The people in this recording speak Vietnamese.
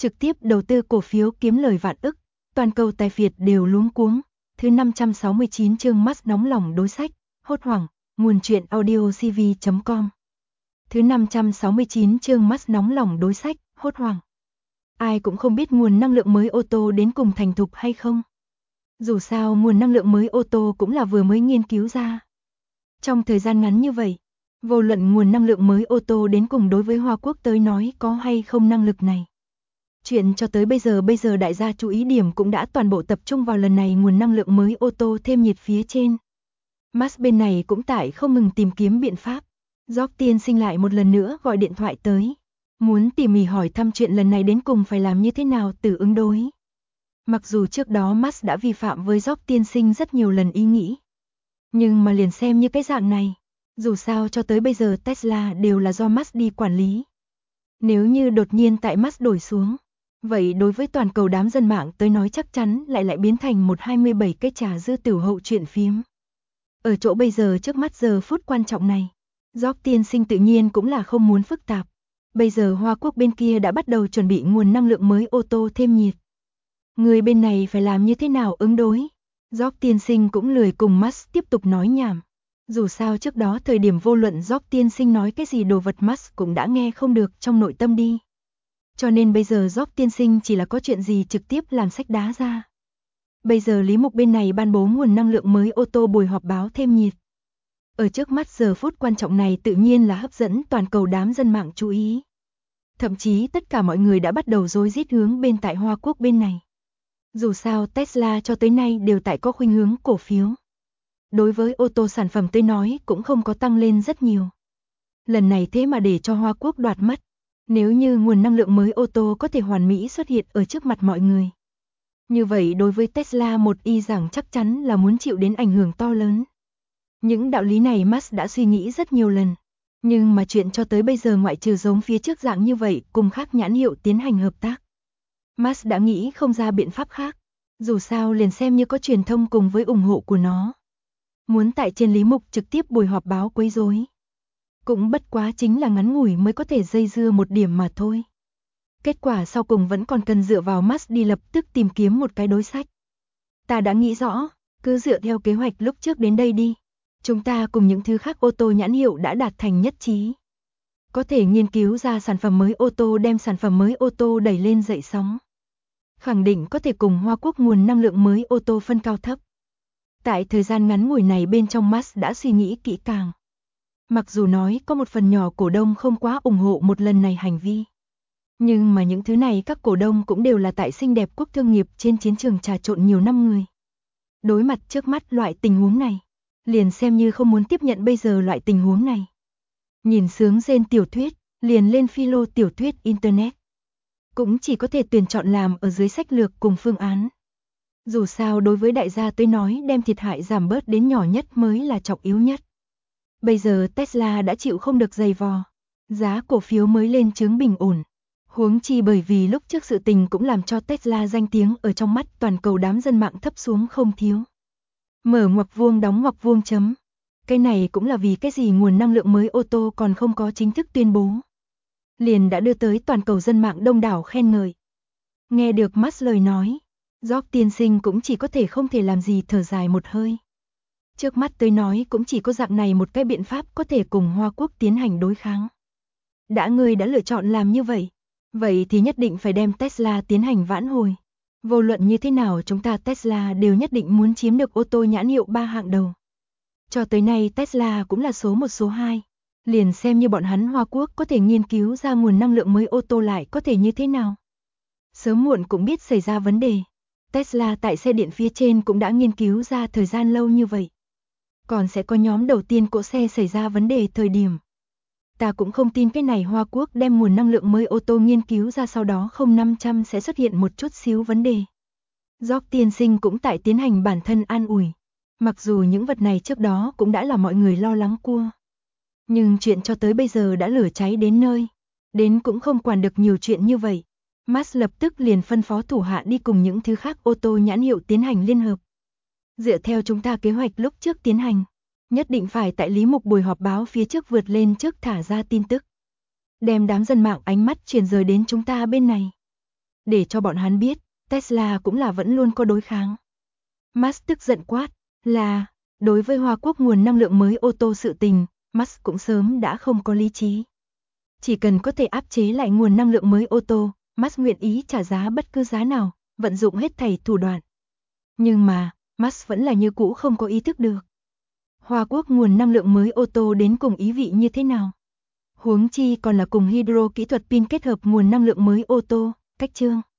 trực tiếp đầu tư cổ phiếu kiếm lời vạn ức, toàn cầu tài phiệt đều luống cuống. Thứ 569 chương Musk nóng lòng đối sách, hốt hoảng, nguồn truyện audiocv.com. Thứ 569 chương Musk nóng lòng đối sách, hốt hoảng. Ai cũng không biết nguồn năng lượng mới ô tô đến cùng thành thục hay không. Dù sao nguồn năng lượng mới ô tô cũng là vừa mới nghiên cứu ra. Trong thời gian ngắn như vậy, vô luận nguồn năng lượng mới ô tô đến cùng đối với Hoa Quốc tới nói có hay không năng lực này. Chuyện cho tới bây giờ đại gia chú ý điểm cũng đã toàn bộ tập trung vào lần này nguồn năng lượng mới ô tô thêm nhiệt phía trên. Musk bên này cũng tại không ngừng tìm kiếm biện pháp. Jock tiên sinh lại một lần nữa gọi điện thoại tới. Muốn tỉ mỉ hỏi thăm chuyện lần này đến cùng phải làm như thế nào từ ứng đối. Mặc dù trước đó Musk đã vi phạm với Jock tiên sinh rất nhiều lần ý nghĩ. Nhưng mà liền xem như cái dạng này. Dù sao cho tới bây giờ Tesla đều là do Musk đi quản lý. Nếu như đột nhiên tại Musk đổi xuống. Vậy đối với toàn cầu đám dân mạng tới nói chắc chắn lại biến thành một 27 cái trà dư tiểu hậu chuyện phiếm. Ở chỗ bây giờ trước mắt giờ phút quan trọng này, Jock tiên sinh tự nhiên cũng là không muốn phức tạp. Bây giờ Hoa Quốc bên kia đã bắt đầu chuẩn bị nguồn năng lượng mới ô tô thêm nhiệt. Người bên này phải làm như thế nào ứng đối? Jock tiên sinh cũng lười cùng Musk tiếp tục nói nhảm. Dù sao trước đó thời điểm vô luận Jock tiên sinh nói cái gì đồ vật Musk cũng đã nghe không được trong nội tâm đi. Cho nên bây giờ Jock tiên sinh chỉ là có chuyện gì trực tiếp làm sách đá ra. Bây giờ Lý Mục bên này ban bố nguồn năng lượng mới ô tô buổi họp báo thêm nhiệt. Ở trước mắt giờ phút quan trọng này tự nhiên là hấp dẫn toàn cầu đám dân mạng chú ý. Thậm chí tất cả mọi người đã bắt đầu rối rít hướng bên tại Hoa Quốc bên này. Dù sao Tesla cho tới nay đều tại có khuynh hướng cổ phiếu. Đối với ô tô sản phẩm tới nói cũng không có tăng lên rất nhiều. Lần này thế mà để cho Hoa Quốc đoạt mất. Nếu như nguồn năng lượng mới ô tô có thể hoàn mỹ xuất hiện ở trước mặt mọi người. Như vậy đối với Tesla một y rằng chắc chắn là muốn chịu đến ảnh hưởng to lớn. Những đạo lý này Musk đã suy nghĩ rất nhiều lần. Nhưng mà chuyện cho tới bây giờ ngoại trừ giống phía trước dạng như vậy cùng khác nhãn hiệu tiến hành hợp tác. Musk đã nghĩ không ra biện pháp khác. Dù sao liền xem như có truyền thông cùng với ủng hộ của nó. Muốn tại trên Lý Mục trực tiếp buổi họp báo quấy rối. Cũng bất quá chính là ngắn ngủi mới có thể dây dưa một điểm mà thôi. Kết quả sau cùng vẫn còn cần dựa vào Musk đi lập tức tìm kiếm một cái đối sách. Ta đã nghĩ rõ, cứ dựa theo kế hoạch lúc trước đến đây đi. Chúng ta cùng những thứ khác ô tô nhãn hiệu đã đạt thành nhất trí. Có thể nghiên cứu ra sản phẩm mới ô tô đem sản phẩm mới ô tô đẩy lên dậy sóng. Khẳng định có thể cùng Hoa Quốc nguồn năng lượng mới ô tô phân cao thấp. Tại thời gian ngắn ngủi này bên trong Musk đã suy nghĩ kỹ càng. Mặc dù nói có một phần nhỏ cổ đông không quá ủng hộ một lần này hành vi. Nhưng mà những thứ này các cổ đông cũng đều là tại xinh đẹp quốc thương nghiệp trên chiến trường trà trộn nhiều năm người. Đối mặt trước mắt loại tình huống này, liền xem như không muốn tiếp nhận bây giờ loại tình huống này. Nhìn sướng rên tiểu thuyết, liền lên philo tiểu thuyết Internet. Cũng chỉ có thể tuyển chọn làm ở dưới sách lược cùng phương án. Dù sao đối với đại gia tới nói đem thiệt hại giảm bớt đến nhỏ nhất mới là trọng yếu nhất. Bây giờ Tesla đã chịu không được giày vò. Giá cổ phiếu mới lên chứng bình ổn. Huống chi bởi vì lúc trước sự tình cũng làm cho Tesla danh tiếng ở trong mắt toàn cầu đám dân mạng thấp xuống không thiếu. Mở ngoặc vuông đóng ngoặc vuông chấm. Cái này cũng là vì cái gì nguồn năng lượng mới ô tô còn không có chính thức tuyên bố. Liền đã đưa tới toàn cầu dân mạng đông đảo khen ngợi. Nghe được Musk lời nói, Jock tiên sinh cũng chỉ có thể không thể làm gì thở dài một hơi. Trước mắt tới nói cũng chỉ có dạng này một cái biện pháp có thể cùng Hoa Quốc tiến hành đối kháng. Người đã lựa chọn làm như vậy. Vậy thì nhất định phải đem Tesla tiến hành vãn hồi. Vô luận như thế nào chúng ta Tesla đều nhất định muốn chiếm được ô tô nhãn hiệu 3 hạng đầu. Cho tới nay Tesla cũng là số 1 số 2. Liền xem như bọn hắn Hoa Quốc có thể nghiên cứu ra nguồn năng lượng mới ô tô lại có thể như thế nào. Sớm muộn cũng biết xảy ra vấn đề. Tesla tại xe điện phía trên cũng đã nghiên cứu ra thời gian lâu như vậy. Còn sẽ có nhóm đầu tiên cỗ xe xảy ra vấn đề thời điểm. Ta cũng không tin cái này Hoa Quốc đem nguồn năng lượng mới ô tô nghiên cứu ra sau đó 0500 sẽ xuất hiện một chút xíu vấn đề. Jock tiên sinh cũng tại tiến hành bản thân an ủi. Mặc dù những vật này trước đó cũng đã là mọi người lo lắng cua. Nhưng chuyện cho tới bây giờ đã lửa cháy đến nơi. Đến cũng không quản được nhiều chuyện như vậy. Musk lập tức liền phân phó thủ hạ đi cùng những thứ khác ô tô nhãn hiệu tiến hành liên hợp. Dựa theo chúng ta kế hoạch lúc trước tiến hành. Nhất định phải tại Lý Mục buổi họp báo phía trước vượt lên trước thả ra tin tức. Đem đám dân mạng ánh mắt chuyển rời đến chúng ta bên này. để cho bọn hắn biết, Tesla cũng là vẫn luôn có đối kháng. Musk tức giận quát, là, đối với Hoa Quốc nguồn năng lượng mới ô tô sự tình, Musk cũng sớm đã không có lý trí. Chỉ cần có thể áp chế lại nguồn năng lượng mới ô tô, Musk nguyện ý trả giá bất cứ giá nào, vận dụng hết thảy thủ đoạn. Nhưng mà, Musk vẫn là như cũ không có ý thức được. Hoa Quốc nguồn năng lượng mới ô tô đến cùng ý vị như thế nào? Huống chi còn là cùng hydro kỹ thuật pin kết hợp nguồn năng lượng mới ô tô, cách chương.